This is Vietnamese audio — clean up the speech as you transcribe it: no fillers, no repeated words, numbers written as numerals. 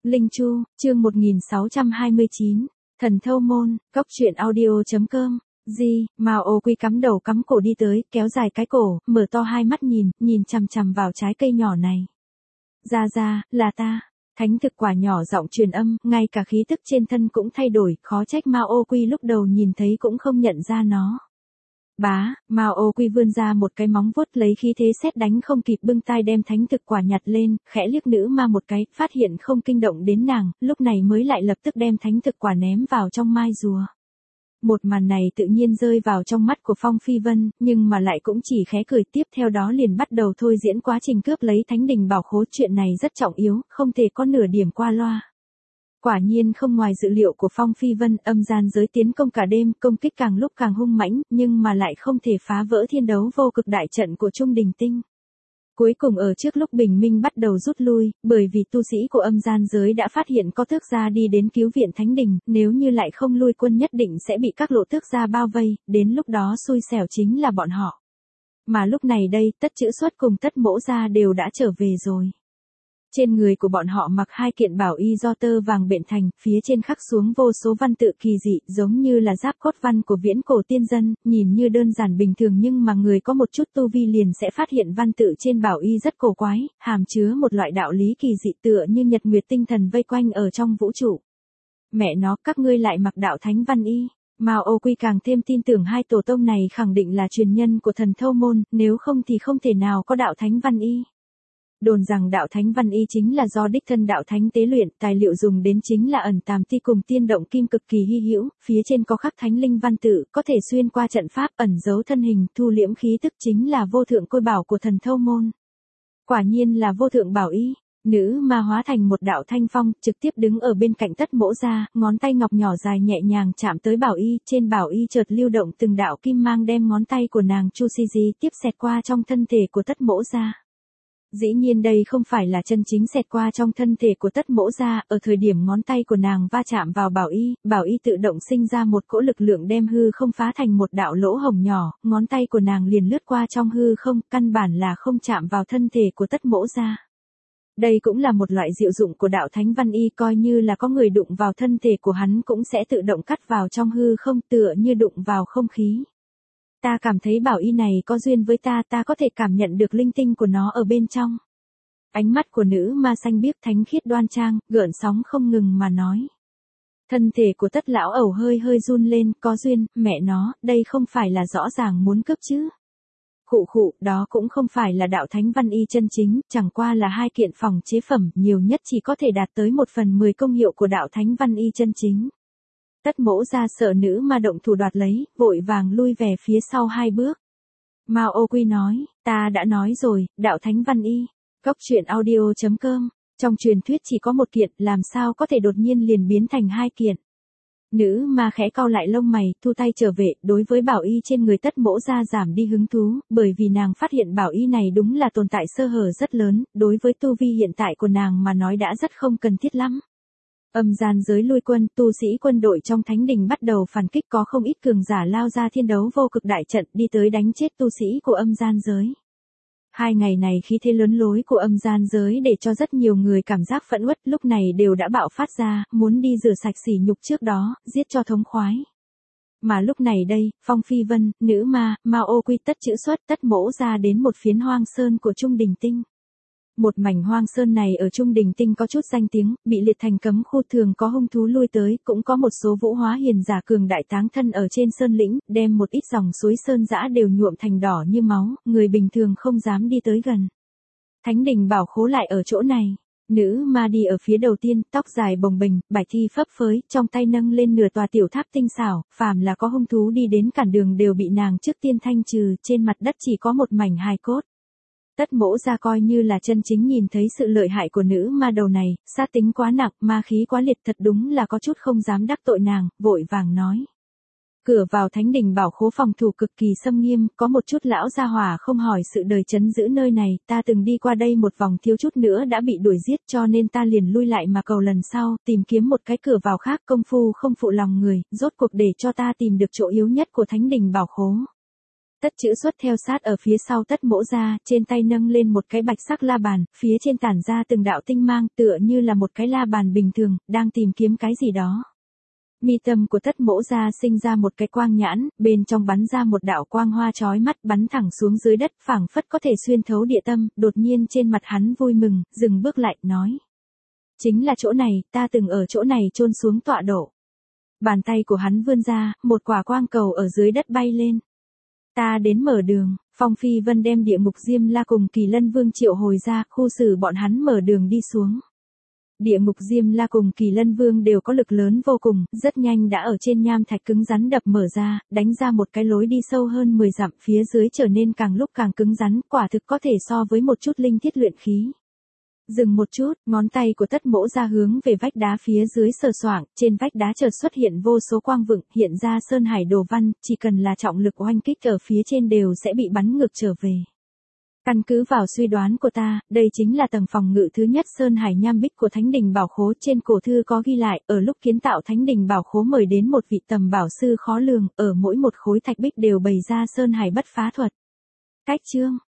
Linh Chu, chương 1629, Thần Thâu Môn, Cóc truyện audio.com. Mao Ô Quy cắm đầu cắm cổ đi tới, kéo dài cái cổ, mở to hai mắt nhìn chằm chằm vào trái cây nhỏ này. Ra, là ta. Thánh thực quả nhỏ giọng truyền âm, ngay cả khí tức trên thân cũng thay đổi, khó trách Mao Ô Quy lúc đầu nhìn thấy cũng không nhận ra nó. Mao Ô Quy vươn ra một cái móng vuốt lấy khí thế sét đánh không kịp bưng tay đem thánh thực quả nhặt lên, khẽ liếc nữ ma một cái, phát hiện không kinh động đến nàng, lúc này mới lại lập tức đem thánh thực quả ném vào trong mai rùa. Một màn này tự nhiên rơi vào trong mắt của Phong Phi Vân, nhưng mà lại cũng chỉ khẽ cười, tiếp theo đó liền bắt đầu thôi diễn quá trình cướp lấy thánh đình bảo khố. Chuyện này rất trọng yếu, không thể có nửa điểm qua loa. Quả nhiên không ngoài dự liệu của Phong Phi Vân, âm gian giới tiến công cả đêm, công kích càng lúc càng hung mãnh, nhưng mà lại không thể phá vỡ thiên đấu vô cực đại trận của Trung Đình Tinh. Cuối cùng ở trước lúc bình minh bắt đầu rút lui, bởi vì tu sĩ của âm gian giới đã phát hiện có tước gia đi đến cứu viện thánh đình, nếu như lại không lui quân nhất định sẽ bị các lộ tước gia bao vây, đến lúc đó xui xẻo chính là bọn họ. Mà lúc này đây, Tất Chữ Xuất cùng Tất Mỗ gia đều đã trở về rồi. Trên người của bọn họ mặc hai kiện bảo y do tơ vàng bện thành, phía trên khắc xuống vô số văn tự kỳ dị, giống như là giáp cốt văn của viễn cổ tiên dân, nhìn như đơn giản bình thường nhưng mà người có một chút tu vi liền sẽ phát hiện văn tự trên bảo y rất cổ quái, hàm chứa một loại đạo lý kỳ dị tựa như nhật nguyệt tinh thần vây quanh ở trong vũ trụ. Mẹ nó, các ngươi lại mặc đạo thánh văn y. Mao Ô Quy càng thêm tin tưởng hai tổ tông này khẳng định là truyền nhân của Thần Thâu Môn, nếu không thì không thể nào có đạo thánh văn y. Đồn rằng đạo thánh văn y chính là do đích thân đạo thánh tế luyện, tài liệu dùng đến chính là ẩn tàm ti cùng tiên động kim cực kỳ hy hữu, phía trên có khắc thánh linh văn tự, có thể xuyên qua trận pháp, ẩn giấu thân hình, thu liễm khí tức, chính là vô thượng côi bảo của Thần Thâu Môn. Quả nhiên là vô thượng bảo y. Nữ ma hóa thành một đạo thanh phong, trực tiếp đứng ở bên cạnh Tất Mỗ gia, ngón tay ngọc nhỏ dài nhẹ nhàng chạm tới bảo y, trên bảo y chợt lưu động từng đạo kim mang đem ngón tay của nàng Chu Si Di tiếp xẹt qua trong thân thể của Tất Mỗ gia. Dĩ nhiên đây không phải là chân chính xẹt qua trong thân thể của Tất Mỗ gia, ở thời điểm ngón tay của nàng va chạm vào bảo y tự động sinh ra một cỗ lực lượng đem hư không phá thành một đạo lỗ hổng nhỏ, ngón tay của nàng liền lướt qua trong hư không, căn bản là không chạm vào thân thể của Tất Mỗ gia. Đây cũng là một loại diệu dụng của đạo thánh văn y, coi như là có người đụng vào thân thể của hắn cũng sẽ tự động cắt vào trong hư không, tựa như đụng vào không khí. Ta cảm thấy bảo y này có duyên với ta có thể cảm nhận được linh tinh của nó ở bên trong. Ánh mắt của nữ ma xanh biếc thánh khiết đoan trang, gợn sóng không ngừng mà nói. Thân thể của Tất lão ẩu hơi run lên, có duyên, mẹ nó, đây không phải là rõ ràng muốn cướp chứ. Khụ, đó cũng không phải là đạo thánh văn y chân chính, chẳng qua là hai kiện phòng chế phẩm, nhiều nhất chỉ có thể đạt tới 1/10 công hiệu của đạo thánh văn y chân chính. Tất Mỗ gia sợ nữ ma động thủ đoạt lấy, vội vàng lui về phía sau hai bước. Mao Ô Quy nói, ta đã nói rồi, đạo thánh văn y. Cóc truyện audio.com. Trong truyền thuyết chỉ có một kiện, làm sao có thể đột nhiên liền biến thành hai kiện. Nữ ma khẽ cau lại lông mày, thu tay trở về, đối với bảo y trên người Tất Mỗ gia giảm đi hứng thú, bởi vì nàng phát hiện bảo y này đúng là tồn tại sơ hở rất lớn, đối với tu vi hiện tại của nàng mà nói đã rất không cần thiết lắm. Âm gian giới lui quân, tu sĩ quân đội trong thánh đình bắt đầu phản kích, có không ít cường giả lao ra thiên đấu vô cực đại trận đi tới đánh chết tu sĩ của âm gian giới. Hai ngày này khí thế lớn lối của âm gian giới để cho rất nhiều người cảm giác phẫn uất, lúc này đều đã bạo phát ra, muốn đi rửa sạch sỉ nhục trước đó, giết cho thống khoái. Mà lúc này đây, Phong Phi Vân, nữ ma, Mao Ô Quy, Tất Chữ Xuất, Tất Mỗ ra đến một phiến hoang sơn của Trung Đình Tinh. Một mảnh hoang sơn này ở Trung Đình Tinh có chút danh tiếng, bị liệt thành cấm khu, thường có hung thú lui tới, cũng có một số vũ hóa hiền giả cường đại táng thân ở trên sơn lĩnh, đem một ít dòng suối sơn dã đều nhuộm thành đỏ như máu, người bình thường không dám đi tới gần. Thánh đình bảo khố lại ở chỗ này. Nữ ma đi ở phía đầu tiên, tóc dài bồng bềnh, bài thi phấp phới, trong tay nâng lên nửa tòa tiểu tháp tinh xảo, phàm là có hung thú đi đến cản đường đều bị nàng trước tiên thanh trừ, trên mặt đất chỉ có một mảnh hài cốt. Tất Mỗ gia coi như là chân chính nhìn thấy sự lợi hại của nữ ma đầu này, sát tính quá nặng, ma khí quá liệt, thật đúng là có chút không dám đắc tội nàng, vội vàng nói. Cửa vào thánh đình bảo khố phòng thủ cực kỳ xâm nghiêm, có một chút lão gia hỏa không hỏi sự đời trấn giữ nơi này, ta từng đi qua đây một vòng thiếu chút nữa đã bị đuổi giết cho nên ta liền lui lại mà cầu lần sau, tìm kiếm một cái cửa vào khác, công phu không phụ lòng người, rốt cuộc để cho ta tìm được chỗ yếu nhất của thánh đình bảo khố. Tất Chữ Xuất theo sát ở phía sau Tất Mỗ Gia, trên tay nâng lên một cái bạch sắc la bàn, phía trên tản ra từng đạo tinh mang, tựa như là một cái la bàn bình thường, đang tìm kiếm cái gì đó. Mi tâm của Tất Mỗ Gia sinh ra một cái quang nhãn, bên trong bắn ra một đạo quang hoa chói mắt, bắn thẳng xuống dưới đất, phảng phất có thể xuyên thấu địa tâm. Đột nhiên trên mặt hắn vui mừng, dừng bước lại, nói: chính là chỗ này, ta từng ở chỗ này chôn xuống tọa độ. Bàn tay của hắn vươn ra, một quả quang cầu ở dưới đất bay lên. Ta đến mở đường. Phong Phi Vân đem Địa Ngục Diêm La cùng Kỳ Lân Vương triệu hồi ra, khu xử bọn hắn mở đường đi xuống. Địa Ngục Diêm La cùng Kỳ Lân Vương đều có lực lớn vô cùng, rất nhanh đã ở trên nham thạch cứng rắn đập mở ra, đánh ra một cái lối đi sâu hơn 10 dặm, phía dưới trở nên càng lúc càng cứng rắn, quả thực có thể so với một chút linh thiết luyện khí. Dừng một chút, ngón tay của Tất Mỗ ra hướng về vách đá phía dưới sờ soạng, trên vách đá chợt xuất hiện vô số quang vựng, hiện ra sơn hải đồ văn, chỉ cần là trọng lực oanh kích ở phía trên đều sẽ bị bắn ngược trở về. Căn cứ vào suy đoán của ta, đây chính là tầng phòng ngự thứ nhất sơn hải nham bích của Thánh Đình Bảo Khố. Trên cổ thư có ghi lại, ở lúc kiến tạo Thánh Đình Bảo Khố mời đến một vị tầm bảo sư khó lường, ở mỗi một khối thạch bích đều bày ra sơn hải bất phá thuật. Cách chương